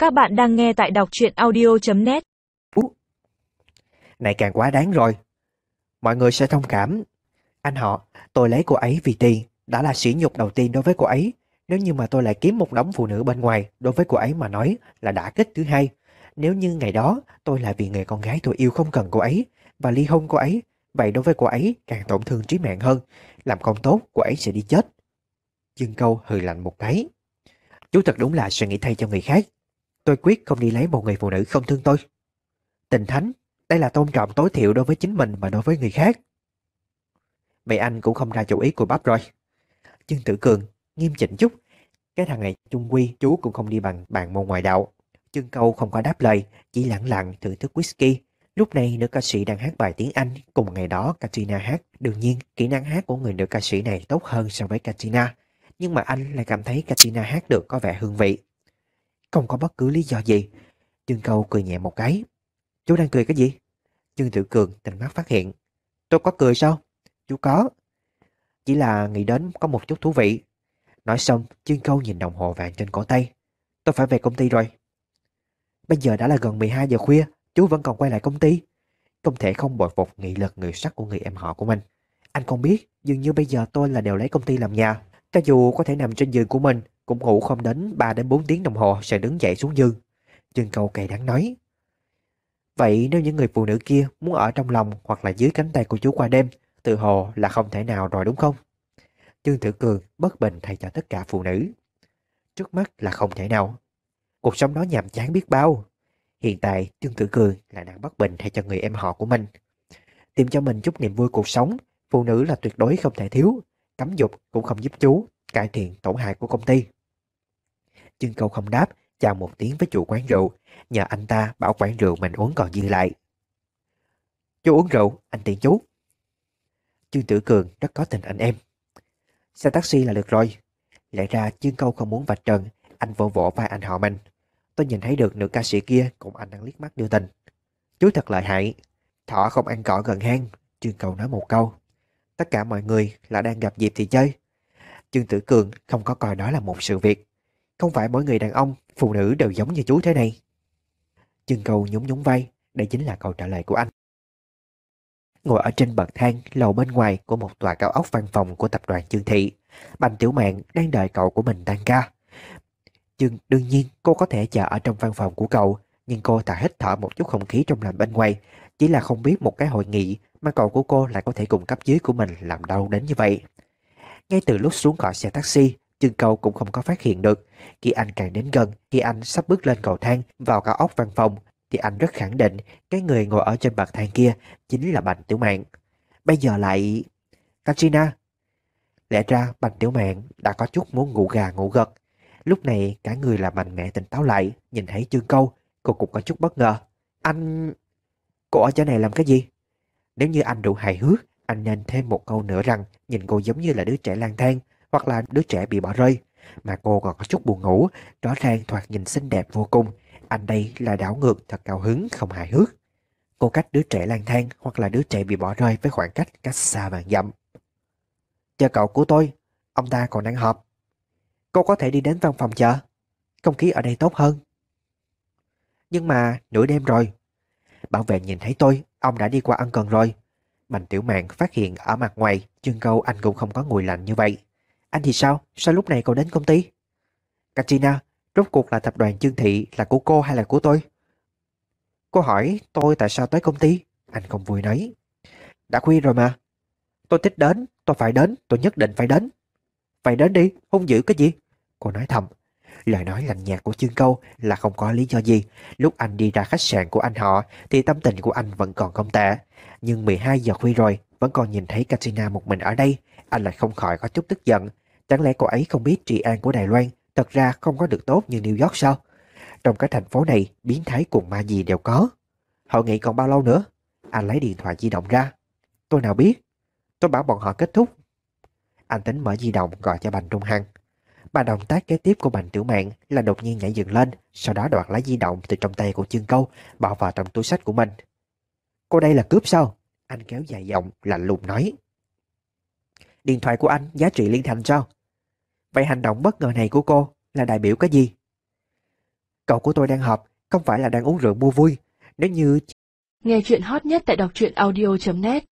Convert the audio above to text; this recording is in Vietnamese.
Các bạn đang nghe tại đọc truyện audio.net. Này càng quá đáng rồi. Mọi người sẽ thông cảm. Anh họ, tôi lấy cô ấy vì tiền đã là sỉ nhục đầu tiên đối với cô ấy. Nếu như mà tôi lại kiếm một đống phụ nữ bên ngoài, đối với cô ấy mà nói là đả kích thứ hai. Nếu như ngày đó tôi là vì người con gái tôi yêu không cần cô ấy và ly hôn cô ấy, vậy đối với cô ấy càng tổn thương trí mạng hơn. Làm không tốt, cô ấy sẽ đi chết. Dương Câu hừ lạnh một cái. Chú thật đúng là suy nghĩ thay cho người khác. Tôi quyết không đi lấy một người phụ nữ không thương tôi. Tình thánh, đây là tôn trọng tối thiểu đối với chính mình và đối với người khác. Vậy anh cũng không ra chủ ý của bắp rồi. Dương Tử Cường, nghiêm chỉnh chút. Cái thằng này chung quy chú cũng không đi bằng bạn môn ngoại đạo. Dương Câu không có đáp lời, chỉ lặng lặng thưởng thức whisky. Lúc này nữ ca sĩ đang hát bài tiếng Anh, cùng ngày đó Katrina hát. Đương nhiên, kỹ năng hát của người nữ ca sĩ này tốt hơn so với Katrina. Nhưng mà anh lại cảm thấy Katrina hát được có vẻ hương vị. Không có bất cứ lý do gì. Dương Câu cười nhẹ một cái. Chú đang cười cái gì? Dương Tử Cường tình mắt phát hiện. Tôi có cười sao? Chú có. Chỉ là nghĩ đến có một chút thú vị. Nói xong, Dương Câu nhìn đồng hồ vàng trên cổ tay. Tôi phải về công ty rồi. Bây giờ đã là gần 12 giờ khuya, chú vẫn còn quay lại công ty. Không thể không bội phục nghị lực người sắt của người em họ của mình. Anh không biết, dường như bây giờ tôi là đều lấy công ty làm nhà. Cho dù có thể nằm trên giường của mình, cũng ngủ không đến 3 đến 4 tiếng đồng hồ sẽ đứng dậy xuống giường. Dương Câu cay đắng nói. Vậy nếu những người phụ nữ kia muốn ở trong lòng hoặc là dưới cánh tay của chú qua đêm, tự hồ là không thể nào rồi đúng không? Dương Tử Cường bất bình thay cho tất cả phụ nữ. Trước mắt là không thể nào. Cuộc sống đó nhàm chán biết bao. Hiện tại Dương Tử Cường là đang bất bình thay cho người em họ của mình. Tìm cho mình chút niềm vui cuộc sống, phụ nữ là tuyệt đối không thể thiếu. Cấm dục cũng không giúp chú cải thiện tổn hại của công ty. Dương Câu không đáp, chào một tiếng với chủ quán rượu, nhờ anh ta bảo quán rượu mình uống còn dư lại. Chú uống rượu, anh tiện chú. Dương Tử Cường rất có tình anh em. Xe taxi là được rồi. Lẽ ra Dương Câu không muốn vạch trần, anh vỗ vỗ vai anh họ mình. Tôi nhìn thấy được nữ ca sĩ kia cùng anh đang liếc mắt đưa tình. Chú thật lợi hại. Thỏ không ăn cỏ gần hang. Dương Câu nói một câu. Tất cả mọi người là đang gặp dịp thì chơi. Dương Tử Cường không có coi đó là một sự việc. Không phải mỗi người đàn ông, phụ nữ đều giống như chú thế này. Dương Câu nhún nhún vai. Đây chính là câu trả lời của anh. Ngồi ở trên bậc thang lầu bên ngoài của một tòa cao ốc văn phòng của tập đoàn Dương Thị, Bành Tiểu Mạn đang đợi cậu của mình tan ca. Đương nhiên cô có thể chờ ở trong văn phòng của cậu, nhưng cô thà hít thở một chút không khí trong lành bên ngoài. Chỉ là không biết một cái hội nghị mà cậu của cô lại có thể cùng cấp dưới của mình làm đau đến như vậy. Ngay từ lúc xuống khỏi xe taxi, Dương Câu cũng không có phát hiện được. Khi anh càng đến gần, khi anh sắp bước lên cầu thang vào cao ốc văn phòng, thì anh rất khẳng định cái người ngồi ở trên bậc thang kia chính là Bành Tiểu Mạn. Bây giờ lại... Katrina! Lẽ ra Bành Tiểu Mạn đã có chút muốn ngủ gà ngủ gật. Lúc này cả người là mạnh mẽ tỉnh táo lại, nhìn thấy Dương Câu, cô cũng có chút bất ngờ. Anh... Cô ở chỗ này làm cái gì? Nếu như anh đủ hài hước, anh nên thêm một câu nữa rằng nhìn cô giống như là đứa trẻ lang thang hoặc là đứa trẻ bị bỏ rơi. Mà cô còn có chút buồn ngủ, rõ ràng thoạt nhìn xinh đẹp vô cùng. Anh đây là đảo ngược thật cao hứng, không hài hước. Cô cách đứa trẻ lang thang hoặc là đứa trẻ bị bỏ rơi với khoảng cách xa vạn dặm. Chờ cậu của tôi, ông ta còn đang họp. Cô có thể đi đến văn phòng chờ. Không khí ở đây tốt hơn. Nhưng mà nửa đêm rồi. Bảo vệ nhìn thấy tôi, ông đã đi qua ân cần rồi. Bành Tiểu Mạn phát hiện ở mặt ngoài, Dương Câu anh cũng không có nguội lạnh như vậy. Anh thì sao? Sao lúc này cậu đến công ty? Katrina, rốt cuộc là tập đoàn Dương Thị là của cô hay là của tôi? Cô hỏi tôi tại sao tới công ty? Anh không vui nói. Đã khuya rồi mà. Tôi thích đến, tôi phải đến, tôi nhất định phải đến. Vậy đến đi, hung dữ cái gì? Cô nói thầm. Lời nói lạnh nhạt của Dương Câu là không có lý do gì. Lúc anh đi ra khách sạn của anh họ thì tâm tình của anh vẫn còn không tệ. Nhưng 12 giờ khuya rồi, vẫn còn nhìn thấy Katrina một mình ở đây. Anh lại không khỏi có chút tức giận. Chẳng lẽ cô ấy không biết trị an của Đài Loan thật ra không có được tốt như New York sao? Trong cái thành phố này, biến thái cùng ma gì đều có. Hội nghị còn bao lâu nữa? Anh lấy điện thoại di động ra. Tôi nào biết. Tôi bảo bọn họ kết thúc. Anh tính mở di động gọi cho Bành Trung Hằng. Mà động tác kế tiếp của Bành Tiểu Mạn là đột nhiên nhảy dựng lên, sau đó đoạt lấy di động từ trong tay của Dương Câu, bỏ vào trong túi xách của mình. Cô đây là cướp sao? Anh kéo dài giọng, lạnh lùng nói. Điện thoại của anh giá trị liên thành sao? Vậy hành động bất ngờ này của cô là đại biểu cái gì? Cậu của tôi đang họp, không phải là đang uống rượu mua vui. Nếu như Nghe chuyện hot nhất tại đọc truyện audio.net